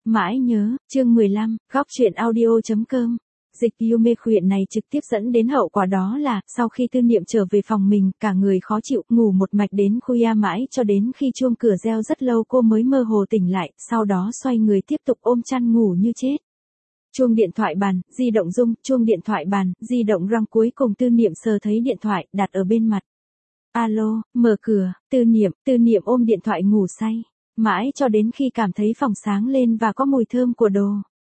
Mãi nhớ, chương 15, góc truyện audio.com. Dịch Yume chuyện này trực tiếp dẫn đến hậu quả đó là, sau khi Tư Niệm trở về phòng mình, cả người khó chịu, ngủ một mạch đến khuya mãi cho đến khi chuông cửa reo rất lâu cô mới mơ hồ tỉnh lại, sau đó xoay người tiếp tục ôm chăn ngủ như chết. Chuông điện thoại bàn, di động rung, chuông điện thoại bàn, di động răng, cuối cùng Tư Niệm sờ thấy điện thoại, đặt ở bên mặt. Alo, mở cửa, Tư Niệm ôm điện thoại ngủ say. Mãi cho đến khi cảm thấy phòng sáng lên và có mùi thơm của đồ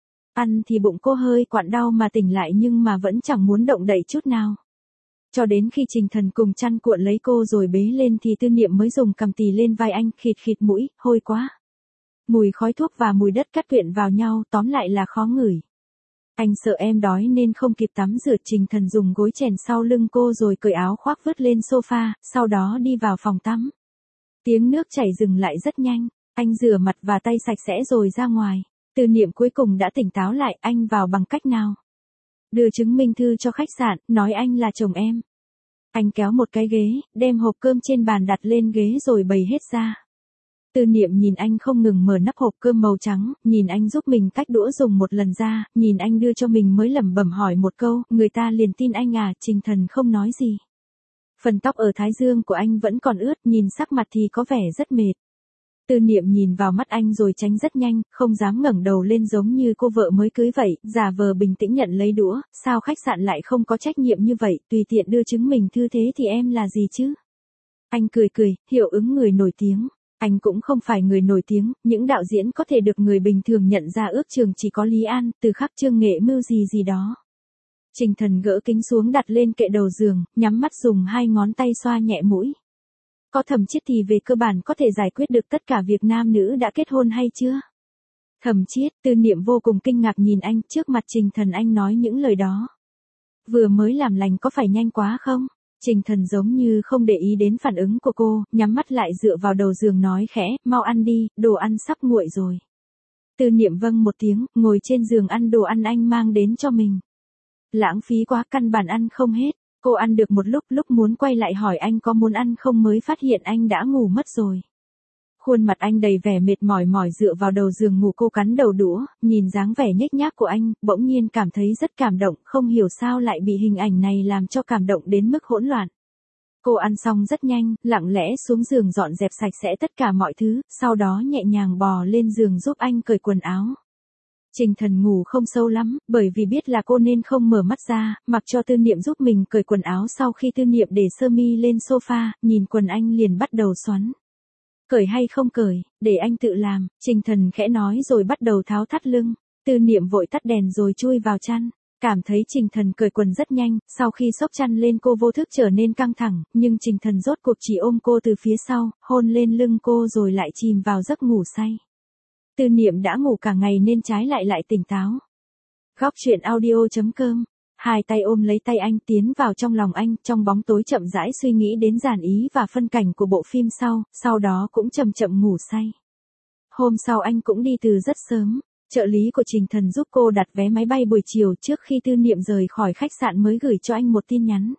ăn thì bụng cô hơi quặn đau mà tỉnh lại nhưng mà vẫn chẳng muốn động đậy chút nào. Cho đến khi Trình Thần cùng chăn cuộn lấy cô rồi bế lên thì Tư Niệm mới dùng cằm tì lên vai anh, khịt khịt mũi, hôi quá. Mùi khói thuốc và mùi đất cát quyện vào nhau, tóm lại là khó ngửi. Anh sợ em đói nên không kịp tắm rửa, Trình Thần dùng gối chèn sau lưng cô rồi cởi áo khoác vứt lên sofa, sau đó đi vào phòng tắm. Tiếng nước chảy dừng lại rất nhanh, anh rửa mặt và tay sạch sẽ rồi ra ngoài. Tư Niệm cuối cùng đã tỉnh táo lại, anh vào bằng cách nào? Đưa chứng minh thư cho khách sạn, nói anh là chồng em. Anh kéo một cái ghế, đem hộp cơm trên bàn đặt lên ghế rồi bày hết ra. Tư Niệm nhìn anh không ngừng mở nắp hộp cơm màu trắng, nhìn anh giúp mình cách đũa dùng một lần ra, nhìn anh đưa cho mình mới lẩm bẩm hỏi một câu, người ta liền tin anh à? Trình Thần không nói gì. Phần tóc ở thái dương của anh vẫn còn ướt, nhìn sắc mặt thì có vẻ rất mệt. Tư Niệm nhìn vào mắt anh rồi tránh rất nhanh, không dám ngẩng đầu lên giống như cô vợ mới cưới vậy, giả vờ bình tĩnh nhận lấy đũa, sao khách sạn lại không có trách nhiệm như vậy, tùy tiện đưa chứng minh thư thế thì em là gì chứ? Anh cười, hiệu ứng người nổi tiếng. Anh cũng không phải người nổi tiếng, những đạo diễn có thể được người bình thường nhận ra ước chừng chỉ có Lý An, Từ Khắc, Trương Nghệ Mưu gì đó. Trình Thần gỡ kính xuống đặt lên kệ đầu giường, nhắm mắt dùng hai ngón tay xoa nhẹ mũi. Có Thẩm Chiết thì về cơ bản có thể giải quyết được tất cả việc nam nữ đã kết hôn hay chưa? Thẩm Chiết, Tư Niệm vô cùng kinh ngạc nhìn anh, trước mặt Trình Thần anh nói những lời đó. Vừa mới làm lành có phải nhanh quá không? Trình Thần giống như không để ý đến phản ứng của cô, nhắm mắt lại dựa vào đầu giường nói khẽ, mau ăn đi, đồ ăn sắp nguội rồi. Tư Niệm vâng một tiếng, ngồi trên giường ăn đồ ăn anh mang đến cho mình. Lãng phí quá, căn bản ăn không hết. Cô ăn được một lúc muốn quay lại hỏi anh có muốn ăn không mới phát hiện anh đã ngủ mất rồi. Khuôn mặt anh đầy vẻ mệt mỏi dựa vào đầu giường ngủ, cô cắn đầu đũa, nhìn dáng vẻ nhếch nhác của anh, bỗng nhiên cảm thấy rất cảm động, không hiểu sao lại bị hình ảnh này làm cho cảm động đến mức hỗn loạn. Cô ăn xong rất nhanh, lặng lẽ xuống giường dọn dẹp sạch sẽ tất cả mọi thứ, sau đó nhẹ nhàng bò lên giường giúp anh cởi quần áo. Trình Thần ngủ không sâu lắm, bởi vì biết là cô nên không mở mắt ra, mặc cho Tư Niệm giúp mình cởi quần áo. Sau khi Tư Niệm để sơ mi lên sofa, nhìn quần anh liền bắt đầu xoắn. Cởi hay không cởi, để anh tự làm, Trình Thần khẽ nói rồi bắt đầu tháo thắt lưng. Tư Niệm vội tắt đèn rồi chui vào chăn. Cảm thấy Trình Thần cởi quần rất nhanh, sau khi xốc chăn lên cô vô thức trở nên căng thẳng, nhưng Trình Thần rốt cuộc chỉ ôm cô từ phía sau, hôn lên lưng cô rồi lại chìm vào giấc ngủ say. Tư Niệm đã ngủ cả ngày nên trái lại tỉnh táo. Góc truyện audio.com. Hai tay ôm lấy tay anh tiến vào trong lòng anh, trong bóng tối chậm rãi suy nghĩ đến dàn ý và phân cảnh của bộ phim sau đó cũng chậm ngủ say. Hôm sau anh cũng đi từ rất sớm, trợ lý của Trình Thần giúp cô đặt vé máy bay buổi chiều trước khi Tư Niệm rời khỏi khách sạn mới gửi cho anh một tin nhắn.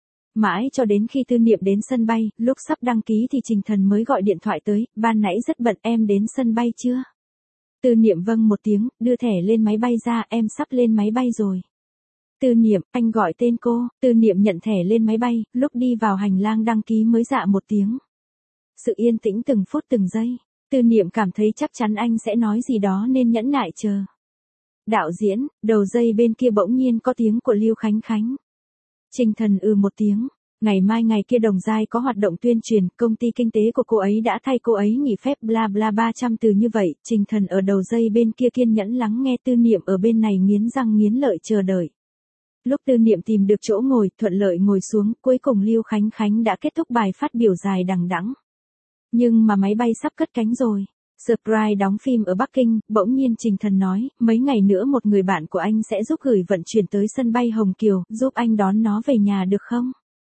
Mãi cho đến khi Tư Niệm đến sân bay, lúc sắp đăng ký thì Trình Thần mới gọi điện thoại tới, ban nãy rất bận, em đến sân bay chưa? Tư Niệm vâng một tiếng, đưa thẻ lên máy bay ra, em sắp lên máy bay rồi. Tư Niệm, anh gọi tên cô. Tư Niệm nhận thẻ lên máy bay, lúc đi vào hành lang đăng ký mới dạ một tiếng. Sự yên tĩnh từng phút từng giây. Tư Niệm cảm thấy chắc chắn anh sẽ nói gì đó nên nhẫn nại chờ. Đạo diễn, đầu dây bên kia bỗng nhiên có tiếng của Lưu Khánh Khánh. Trình Thần một tiếng. Ngày mai ngày kia Đồng Giai có hoạt động tuyên truyền, công ty kinh tế của cô ấy đã thay cô ấy nghỉ phép bla bla 300 từ như vậy. Trình Thần ở đầu dây bên kia kiên nhẫn lắng nghe, Tư Niệm ở bên này nghiến răng nghiến lợi chờ đợi. Lúc Tư Niệm tìm được chỗ ngồi, thuận lợi ngồi xuống, cuối cùng Lưu Khánh Khánh đã kết thúc bài phát biểu dài đằng đẵng. Nhưng mà máy bay sắp cất cánh rồi. Surprise đóng phim ở Bắc Kinh, bỗng nhiên Trình Thần nói, mấy ngày nữa một người bạn của anh sẽ giúp gửi vận chuyển tới sân bay Hồng Kiều, giúp anh đón nó về nhà được không?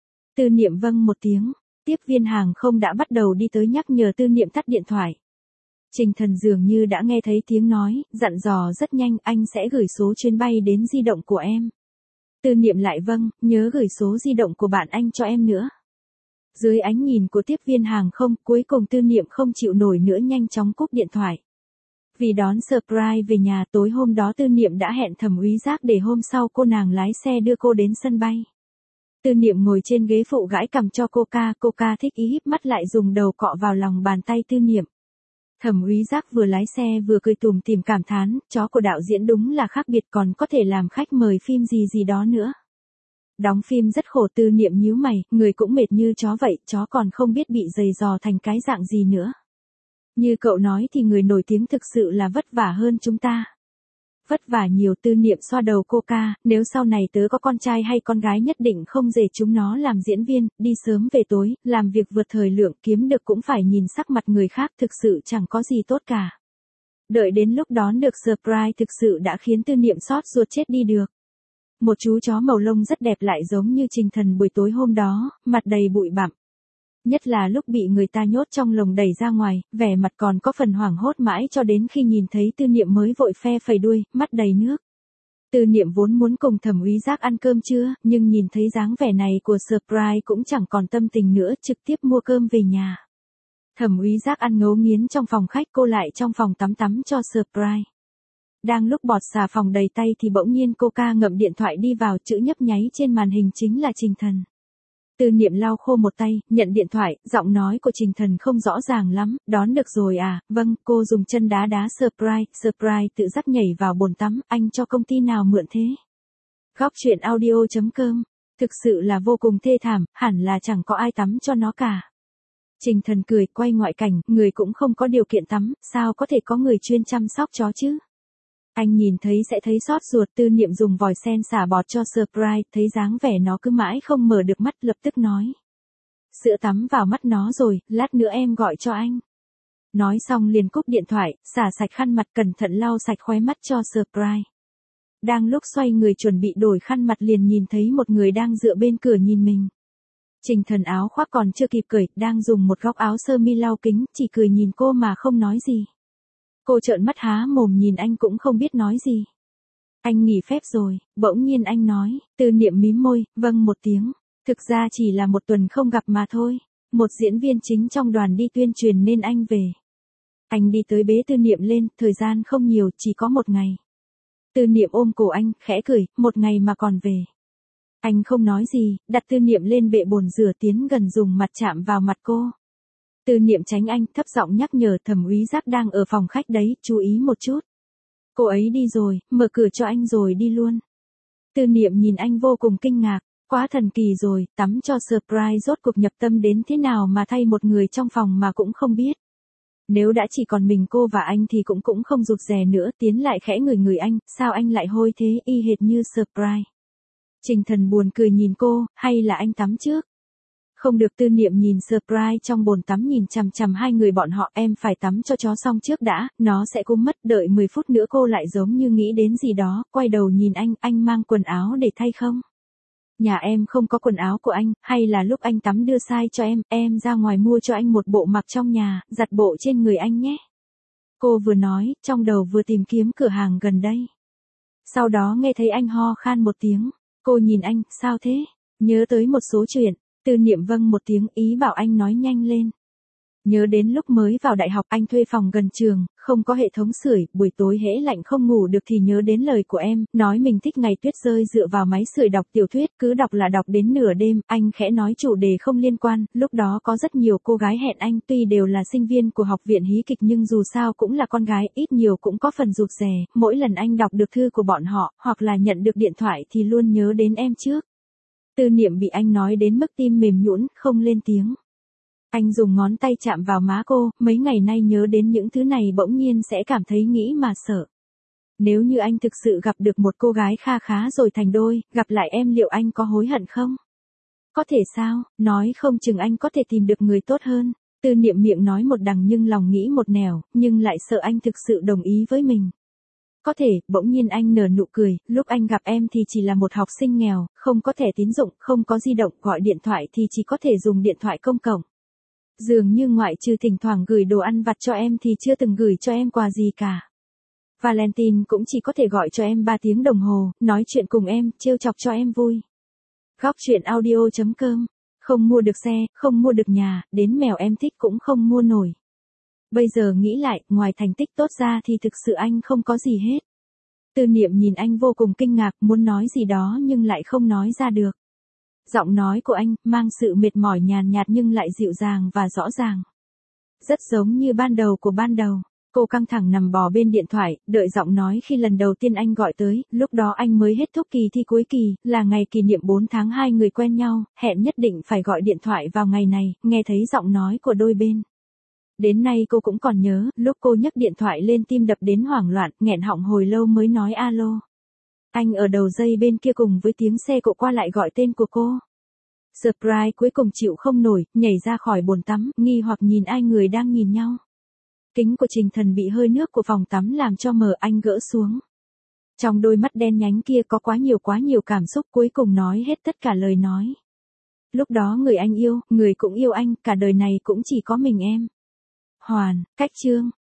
Tư Niệm vâng một tiếng, tiếp viên hàng không đã bắt đầu đi tới nhắc nhở Tư Niệm tắt điện thoại. Trình Thần dường như đã nghe thấy tiếng nói, dặn dò rất nhanh, anh sẽ gửi số chuyến bay đến di động của em. Tư Niệm lại vâng, nhớ gửi số di động của bạn anh cho em nữa. Dưới ánh nhìn của tiếp viên hàng không, cuối cùng Tư Niệm không chịu nổi nữa nhanh chóng cúp điện thoại. Vì đón surprise về nhà tối hôm đó Tư Niệm đã hẹn Thẩm Úy Giác để hôm sau cô nàng lái xe đưa cô đến sân bay. Tư Niệm ngồi trên ghế phụ gãi cằm cho cô ca thích ý híp mắt lại dùng đầu cọ vào lòng bàn tay Tư Niệm. Thẩm Úy Giác vừa lái xe vừa cười tủm tỉm cảm thán, chó của đạo diễn đúng là khác biệt, còn có thể làm khách mời phim gì đó nữa. Đóng phim rất khổ. Tư Niệm nhíu mày, người cũng mệt như chó vậy, chó còn không biết bị giày dò thành cái dạng gì nữa. Như cậu nói thì người nổi tiếng thực sự là vất vả hơn chúng ta. Vất vả nhiều. Tư Niệm xoa đầu cô ca, nếu sau này tớ có con trai hay con gái nhất định không để chúng nó làm diễn viên, đi sớm về tối, làm việc vượt thời lượng, kiếm được cũng phải nhìn sắc mặt người khác, thực sự chẳng có gì tốt cả. Đợi đến lúc đón được surprise thực sự đã khiến Tư Niệm xót ruột chết đi được. Một chú chó màu lông rất đẹp lại giống như Trình Thần buổi tối hôm đó, mặt đầy bụi bặm. Nhất là lúc bị người ta nhốt trong lồng đẩy ra ngoài, vẻ mặt còn có phần hoảng hốt mãi cho đến khi nhìn thấy Tư Niệm mới vội phe phẩy đuôi, mắt đầy nước. Tư Niệm vốn muốn cùng Thẩm Úy Giác ăn cơm trưa, nhưng nhìn thấy dáng vẻ này của surprise cũng chẳng còn tâm tình nữa, trực tiếp mua cơm về nhà. Thẩm Úy Giác ăn ngấu nghiến trong phòng khách, cô lại trong phòng tắm cho surprise. Đang lúc bọt xà phòng đầy tay thì bỗng nhiên cô ca ngậm điện thoại đi vào, chữ nhấp nháy trên màn hình chính là Trình Thần. Tư Niệm lau khô một tay, nhận điện thoại, giọng nói của Trình Thần không rõ ràng lắm, đón được rồi à, vâng, cô dùng chân đá surprise tự dắt nhảy vào bồn tắm, anh cho công ty nào mượn thế? Góc truyện audio.com, thực sự là vô cùng thê thảm, hẳn là chẳng có ai tắm cho nó cả. Trình Thần cười, quay ngoại cảnh, người cũng không có điều kiện tắm, sao có thể có người chuyên chăm sóc chó chứ? Anh nhìn thấy sẽ thấy xót ruột. Tư Niệm dùng vòi sen xả bọt cho surprise, thấy dáng vẻ nó cứ mãi không mở được mắt, lập tức nói. Sữa tắm vào mắt nó rồi, lát nữa em gọi cho anh. Nói xong liền cúp điện thoại, xả sạch khăn mặt, cẩn thận lau sạch khóe mắt cho surprise. Đang lúc xoay người chuẩn bị đổi khăn mặt liền nhìn thấy một người đang dựa bên cửa nhìn mình. Trình Thần áo khoác còn chưa kịp cởi, đang dùng một góc áo sơ mi lau kính, chỉ cười nhìn cô mà không nói gì. Cô trợn mắt há mồm nhìn anh cũng không biết nói gì. Anh nghỉ phép rồi, bỗng nhiên anh nói. Tư Niệm mím môi, vâng một tiếng. Thực ra chỉ là một tuần không gặp mà thôi. Một diễn viên chính trong đoàn đi tuyên truyền nên anh về. Anh đi tới bế Tư Niệm lên, thời gian không nhiều, chỉ có một ngày. Tư Niệm ôm cổ anh, khẽ cười, một ngày mà còn về. Anh không nói gì, đặt Tư Niệm lên bệ bồn rửa, tiến gần dùng mặt chạm vào mặt cô. Tư Niệm tránh anh, thấp giọng nhắc nhở, Thẩm Úy Giác đang ở phòng khách đấy, chú ý một chút. Cô ấy đi rồi, mở cửa cho anh rồi đi luôn. Tư Niệm nhìn anh vô cùng kinh ngạc, quá thần kỳ rồi, tắm cho surprise rốt cuộc nhập tâm đến thế nào mà thay một người trong phòng mà cũng không biết. Nếu đã chỉ còn mình cô và anh thì cũng không rụt rè nữa, tiến lại khẽ ngửi anh, sao anh lại hôi thế, y hệt như surprise. Trình Thần buồn cười nhìn cô, hay là anh tắm trước? Không được. Tư Niệm nhìn surprise trong bồn tắm nhìn chằm chằm hai người bọn họ, em phải tắm cho chó xong trước đã, nó sẽ cúm mất, đợi 10 phút nữa. Cô lại giống như nghĩ đến gì đó, quay đầu nhìn anh mang quần áo để thay không? Nhà em không có quần áo của anh, hay là lúc anh tắm đưa size cho em ra ngoài mua cho anh một bộ mặc trong nhà, giặt bộ trên người anh nhé. Cô vừa nói, trong đầu vừa tìm kiếm cửa hàng gần đây. Sau đó nghe thấy anh ho khan một tiếng, cô nhìn anh, sao thế? Nhớ tới một số chuyện. Tư Niệm vâng một tiếng, ý bảo anh nói nhanh lên. Nhớ đến lúc mới vào đại học anh thuê phòng gần trường, không có hệ thống sưởi, buổi tối hễ lạnh không ngủ được thì nhớ đến lời của em, nói mình thích ngày tuyết rơi dựa vào máy sưởi đọc tiểu thuyết, cứ đọc là đọc đến nửa đêm. Anh khẽ nói chủ đề không liên quan, lúc đó có rất nhiều cô gái hẹn anh, tuy đều là sinh viên của học viện hí kịch nhưng dù sao cũng là con gái, ít nhiều cũng có phần rụt rè, mỗi lần anh đọc được thư của bọn họ, hoặc là nhận được điện thoại thì luôn nhớ đến em trước. Tư Niệm bị anh nói đến mức tim mềm nhũn, không lên tiếng. Anh dùng ngón tay chạm vào má cô, mấy ngày nay nhớ đến những thứ này bỗng nhiên sẽ cảm thấy nghĩ mà sợ. Nếu như anh thực sự gặp được một cô gái kha khá rồi thành đôi, gặp lại em liệu anh có hối hận không? Có thể sao, nói không chừng anh có thể tìm được người tốt hơn. Tư Niệm miệng nói một đằng nhưng lòng nghĩ một nẻo, nhưng lại sợ anh thực sự đồng ý với mình. Có thể. Bỗng nhiên anh nở nụ cười, lúc anh gặp em thì chỉ là một học sinh nghèo, không có thẻ tín dụng, không có di động, gọi điện thoại thì chỉ có thể dùng điện thoại công cộng. Dường như ngoại trừ thỉnh thoảng gửi đồ ăn vặt cho em thì chưa từng gửi cho em quà gì cả. Valentine cũng chỉ có thể gọi cho em 3 tiếng đồng hồ, nói chuyện cùng em, trêu chọc cho em vui. Góc truyện audio.com, không mua được xe, không mua được nhà, đến mèo em thích cũng không mua nổi. Bây giờ nghĩ lại, ngoài thành tích tốt ra thì thực sự anh không có gì hết. Tư Niệm nhìn anh vô cùng kinh ngạc, muốn nói gì đó nhưng lại không nói ra được. Giọng nói của anh, mang sự mệt mỏi nhàn nhạt nhưng lại dịu dàng và rõ ràng. Rất giống như ban đầu của ban đầu. Cô căng thẳng nằm bò bên điện thoại, đợi giọng nói khi lần đầu tiên anh gọi tới, lúc đó anh mới hết thúc kỳ thi cuối kỳ, là ngày kỷ niệm 4 tháng 2 người quen nhau, hẹn nhất định phải gọi điện thoại vào ngày này, nghe thấy giọng nói của đôi bên. Đến nay cô cũng còn nhớ, lúc cô nhấc điện thoại lên tim đập đến hoảng loạn, nghẹn họng hồi lâu mới nói alo. Anh ở đầu dây bên kia cùng với tiếng xe cộ qua lại gọi tên của cô. Surprise cuối cùng chịu không nổi, nhảy ra khỏi bồn tắm, nghi hoặc nhìn ai người đang nhìn nhau. Kính của Trình Thần bị hơi nước của phòng tắm làm cho mờ, anh gỡ xuống. Trong đôi mắt đen nhánh kia có quá nhiều cảm xúc, cuối cùng nói hết tất cả lời nói. Lúc đó người anh yêu, người cũng yêu anh, cả đời này cũng chỉ có mình em. Hoàn, cách chương.